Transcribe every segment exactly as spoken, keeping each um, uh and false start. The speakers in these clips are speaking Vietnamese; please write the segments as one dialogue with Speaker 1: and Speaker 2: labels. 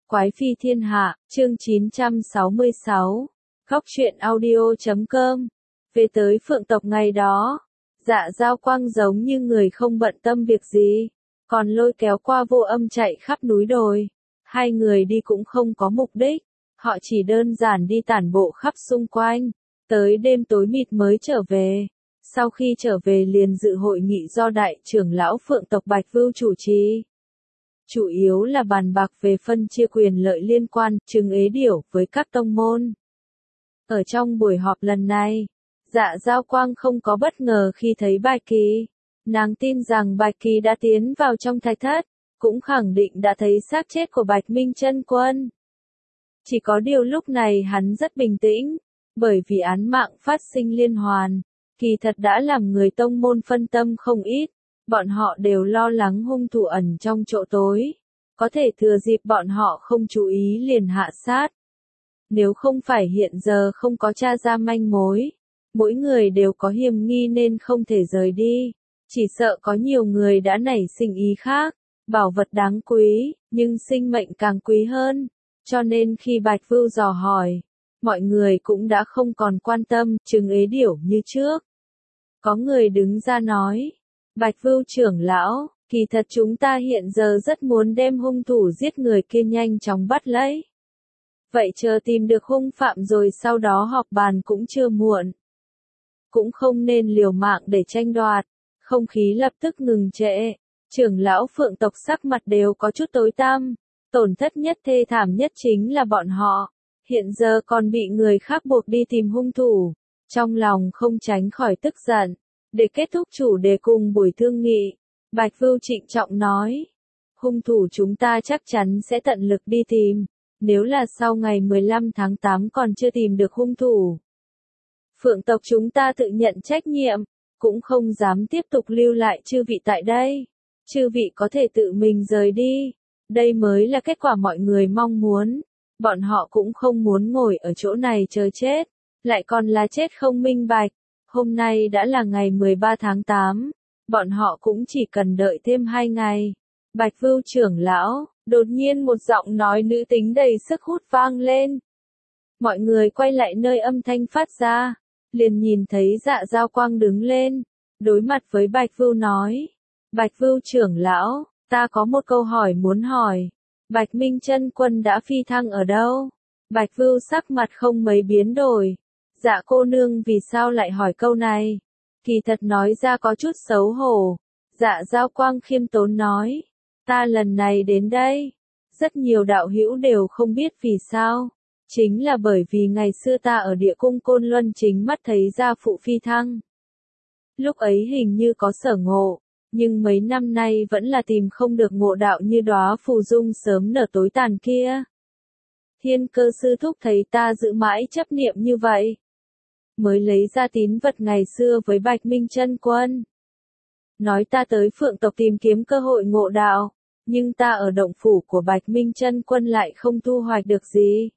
Speaker 1: Quái phi thiên hạ, chương chín trăm sáu mươi sáu. Góc truyện audio chấm com. Về tới phượng tộc ngày đó, Dạ Dao Quang giống như người không bận tâm việc gì, còn lôi kéo qua Vô Âm chạy khắp núi đồi. Hai người đi cũng không có mục đích, họ chỉ đơn giản đi tản bộ khắp xung quanh, tới đêm tối mịt mới trở về. Sau khi trở về liền dự hội nghị do đại trưởng lão phượng tộc Bạch Vưu chủ trì. Chủ yếu là bàn bạc về phân chia quyền lợi liên quan, trừng ế điểu với các tông môn. Ở trong buổi họp lần này, Dạ Dao Quang không có bất ngờ khi thấy Bạch Kỳ. Nàng tin rằng Bạch Kỳ đã tiến vào trong thạch thất, cũng khẳng định đã thấy xác chết của Bạch Minh Chân Quân. Chỉ có điều lúc này hắn rất bình tĩnh, bởi vì án mạng phát sinh liên hoàn, kỳ thật đã làm người tông môn phân tâm không ít. Bọn họ đều lo lắng hung thủ ẩn trong chỗ tối, có thể thừa dịp bọn họ không chú ý liền hạ sát. Nếu không phải hiện giờ không có tra ra manh mối, mỗi người đều có hiểm nghi nên không thể rời đi, chỉ sợ có nhiều người đã nảy sinh ý khác. Bảo vật đáng quý, nhưng sinh mệnh càng quý hơn, cho nên khi Bạch Vưu dò hỏi, mọi người cũng đã không còn quan tâm trừng ế điểu như trước. Có người đứng ra nói, Bạch Vưu trưởng lão, kỳ thật chúng ta hiện giờ rất muốn đem hung thủ giết người kia nhanh chóng bắt lấy. Vậy chờ tìm được hung phạm rồi sau đó họp bàn cũng chưa muộn. Cũng không nên liều mạng để tranh đoạt. Không khí lập tức ngừng trệ. Trưởng lão phượng tộc sắc mặt đều có chút tối tăm. Tổn thất nhất thê thảm nhất chính là bọn họ. Hiện giờ còn bị người khác buộc đi tìm hung thủ. Trong lòng không tránh khỏi tức giận. Để kết thúc chủ đề cùng buổi thương nghị, Bạch Vưu trịnh trọng nói, hung thủ chúng ta chắc chắn sẽ tận lực đi tìm, nếu là sau ngày mười lăm tháng tám còn chưa tìm được hung thủ. Phượng tộc chúng ta tự nhận trách nhiệm, cũng không dám tiếp tục lưu lại chư vị tại đây. Chư vị có thể tự mình rời đi, đây mới là kết quả mọi người mong muốn. Bọn họ cũng không muốn ngồi ở chỗ này chờ chết, lại còn là chết không minh bạch. Hôm nay đã là ngày mười ba tháng tám, bọn họ cũng chỉ cần đợi thêm hai ngày. Bạch Vưu trưởng lão, đột nhiên một giọng nói nữ tính đầy sức hút vang lên. Mọi người quay lại nơi âm thanh phát ra, liền nhìn thấy Dạ Dao Quang đứng lên, đối mặt với Bạch Vưu nói. Bạch Vưu trưởng lão, ta có một câu hỏi muốn hỏi. Bạch Minh Chân Quân đã phi thăng ở đâu? Bạch Vưu sắc mặt không mấy biến đổi. Dạ cô nương vì sao lại hỏi câu này? Kỳ thật nói ra có chút xấu hổ. Dạ Dao Quang khiêm tốn nói. Ta lần này đến đây. Rất nhiều đạo hữu đều không biết vì sao. Chính là bởi vì ngày xưa ta ở địa cung Côn Luân chính mắt thấy gia phụ phi thăng. Lúc ấy hình như có sở ngộ. Nhưng mấy năm nay vẫn là tìm không được ngộ đạo như đóa phù dung sớm nở tối tàn kia. Thiên Cơ sư thúc thấy ta giữ mãi chấp niệm như vậy, mới lấy ra tín vật ngày xưa với Bạch Minh Chân Quân. Nói ta tới phượng tộc tìm kiếm cơ hội ngộ đạo, nhưng ta ở động phủ của Bạch Minh Chân Quân lại không thu hoạch được gì.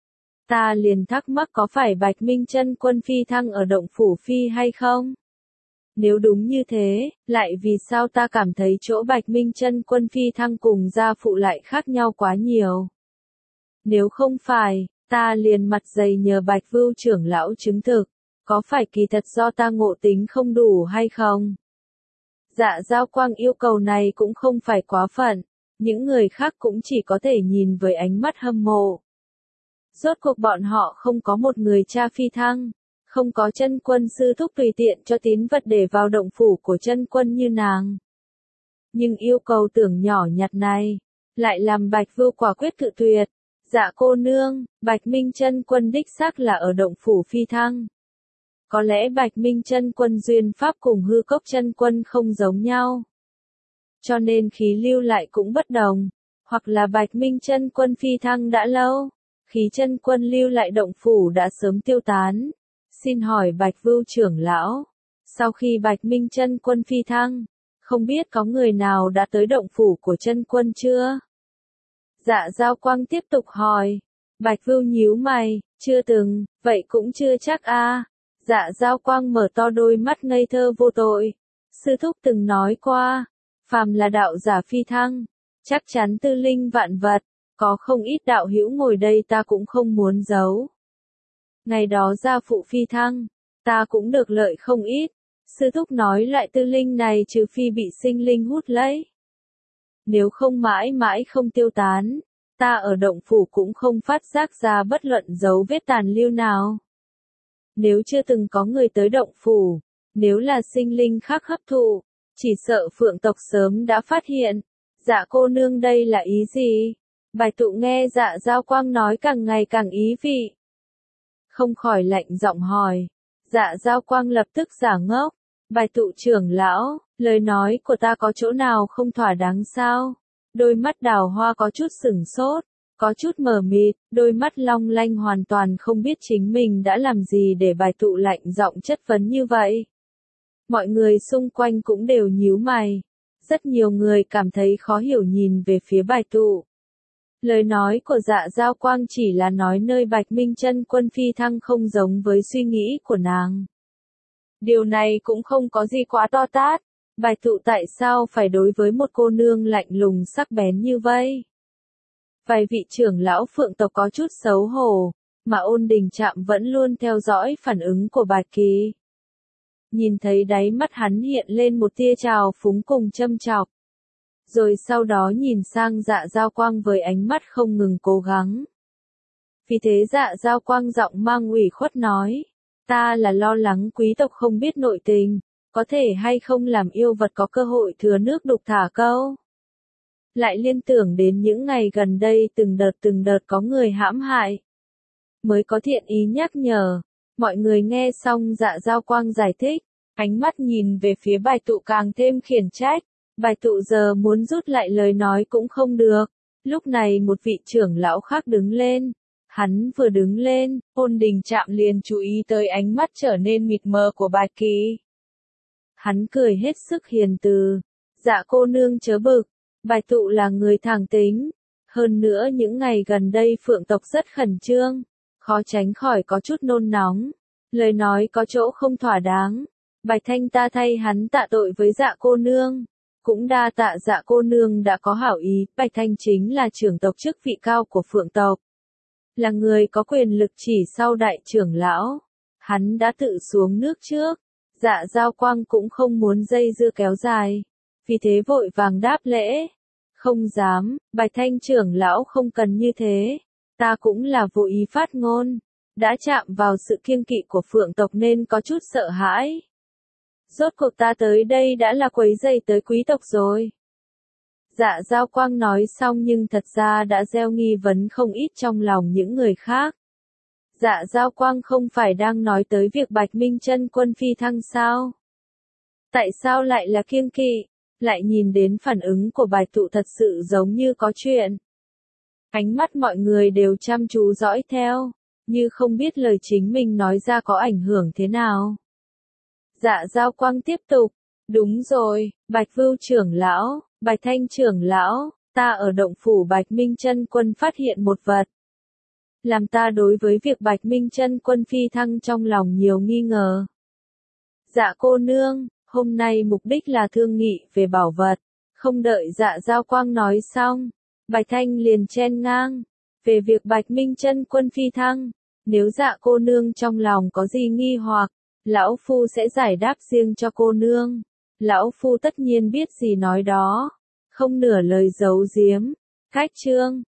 Speaker 1: Ta liền thắc mắc có phải Bạch Minh Chân Quân phi thăng ở động phủ phi hay không? Nếu đúng như thế, lại vì sao ta cảm thấy chỗ Bạch Minh Chân Quân phi thăng cùng gia phụ lại khác nhau quá nhiều? Nếu không phải, ta liền mặt dày nhờ Bạch Vưu trưởng lão chứng thực, có phải kỳ thật do ta ngộ tính không đủ hay không? Dạ Dao Quang yêu cầu này cũng không phải quá phận, những người khác cũng chỉ có thể nhìn với ánh mắt hâm mộ. Rốt cuộc bọn họ không có một người cha phi thăng, không có Chân Quân sư thúc tùy tiện cho tín vật để vào động phủ của Chân Quân như nàng. Nhưng yêu cầu tưởng nhỏ nhặt này, lại làm Bạch Vưu quả quyết cự tuyệt. Dạ cô nương, Bạch Minh Chân Quân đích xác là ở động phủ phi thăng. Có lẽ Bạch Minh Chân Quân duyên pháp cùng Hư Cốc Chân Quân không giống nhau, cho nên khí lưu lại cũng bất đồng, hoặc là Bạch Minh Chân Quân phi thăng đã lâu, khí Chân Quân lưu lại động phủ đã sớm tiêu tán. Xin hỏi Bạch Vưu trưởng lão, sau khi Bạch Minh Chân Quân phi thăng, không biết có người nào đã tới động phủ của Chân Quân chưa? Dạ Dao Quang tiếp tục hỏi. Bạch Vưu nhíu mày, chưa từng, vậy cũng chưa chắc a. À. Dạ Dao Quang mở to đôi mắt ngây thơ vô tội. Sư thúc từng nói qua, phàm là đạo giả phi thăng, chắc chắn tư linh vạn vật, Có không ít đạo hữu ngồi đây ta cũng không muốn giấu. Ngày đó gia phụ phi thăng, ta cũng được lợi không ít. Sư thúc nói loại tư linh này trừ phi bị sinh linh hút lấy. Nếu không mãi mãi không tiêu tán, ta ở động phủ cũng không phát giác ra bất luận dấu vết tàn lưu nào. Nếu chưa từng có người tới động phủ, nếu là sinh linh khác hấp thụ, chỉ sợ phượng tộc sớm đã phát hiện. Dạ cô nương đây là ý gì? Bạch tụ nghe dạ giao quang nói càng ngày càng ý vị. Không khỏi lạnh giọng hỏi. Dạ giao quang lập tức giả ngốc. Bạch tụ trưởng lão, lời nói của ta có chỗ nào không thỏa đáng sao? Đôi mắt đào hoa có chút sửng sốt, có chút mờ mịt, đôi mắt long lanh hoàn toàn không biết chính mình đã làm gì để bạch tụ lạnh giọng chất vấn như vậy. Mọi người xung quanh cũng đều nhíu mày. Rất nhiều người cảm thấy khó hiểu nhìn về phía bạch tụ. Lời nói của dạ giao quang chỉ là nói nơi Bạch Minh Chân Quân phi thăng không giống với suy nghĩ của nàng. Điều này cũng không có gì quá to tát. Bạch tụ tại sao phải đối với một cô nương lạnh lùng sắc bén như vậy? Vài vị trưởng lão phượng tộc có chút xấu hổ, mà Ôn Đình Trạm vẫn luôn theo dõi phản ứng của Bạch Kỳ. Nhìn thấy đáy mắt hắn hiện lên một tia trào phúng cùng châm chọc. Rồi sau đó nhìn sang dạ giao quang với ánh mắt không ngừng cố gắng. Vì thế dạ giao quang giọng mang ủy khuất nói, ta là lo lắng quý tộc không biết nội tình, có thể hay không làm yêu vật có cơ hội thừa nước đục thả câu. Lại liên tưởng đến những ngày gần đây từng đợt từng đợt có người hãm hại. Mới có thiện ý nhắc nhở, mọi người nghe xong dạ giao quang giải thích, ánh mắt nhìn về phía Bạch tụ càng thêm khiển trách. Bạch tụ giờ muốn rút lại lời nói cũng không được. Lúc này một vị trưởng lão khác đứng lên. Hắn vừa đứng lên, Ôn Đình Trạm liền chú ý tới ánh mắt trở nên mịt mờ của Bạch Kỳ. Hắn cười hết sức hiền từ. Dạ cô nương chớ bực, Bạch tụ là người thẳng tính. Hơn nữa những ngày gần đây phượng tộc rất khẩn trương, khó tránh khỏi có chút nôn nóng. Lời nói có chỗ không thỏa đáng. Bạch Thanh ta thay hắn tạ tội với dạ cô nương. Cũng đa tạ dạ cô nương đã có hảo ý. Bạch Thanh chính là trưởng tộc chức vị cao của phượng tộc. Là người có quyền lực chỉ sau đại trưởng lão. Hắn đã tự xuống nước trước. Dạ giao quang cũng không muốn dây dưa kéo dài. Vì thế vội vàng đáp lễ. Không dám, Bạch Thanh trưởng lão không cần như thế. Ta cũng là vô ý phát ngôn. Đã chạm vào sự kiêng kỵ của phượng tộc nên có chút sợ hãi. Rốt cuộc ta tới đây đã là quấy rầy tới quý tộc rồi. Dạ giao quang nói xong nhưng thật ra đã gieo nghi vấn không ít trong lòng những người khác. Dạ giao quang không phải đang nói tới việc Bạch Minh Chân Quân phi thăng sao? Tại sao lại là kiêng kỵ? Lại nhìn đến phản ứng của Bạch tụ thật sự giống như có chuyện. Ánh mắt mọi người đều chăm chú dõi theo, như không biết lời chính mình nói ra có ảnh hưởng thế nào. Dạ giao quang tiếp tục, đúng rồi, Bạch Vưu trưởng lão, Bạch Thanh trưởng lão, ta ở động phủ Bạch Minh Chân Quân phát hiện một vật. Làm ta đối với việc Bạch Minh Chân Quân phi thăng trong lòng nhiều nghi ngờ. Dạ cô nương, hôm nay mục đích là thương nghị về bảo vật. Không đợi dạ giao quang nói xong, Bạch Thanh liền chen ngang. Về việc Bạch Minh Chân Quân phi thăng, nếu dạ cô nương trong lòng có gì nghi hoặc, lão phu sẽ giải đáp riêng cho cô nương. Lão phu tất nhiên biết gì nói đó, không nửa lời giấu giếm. Khách chương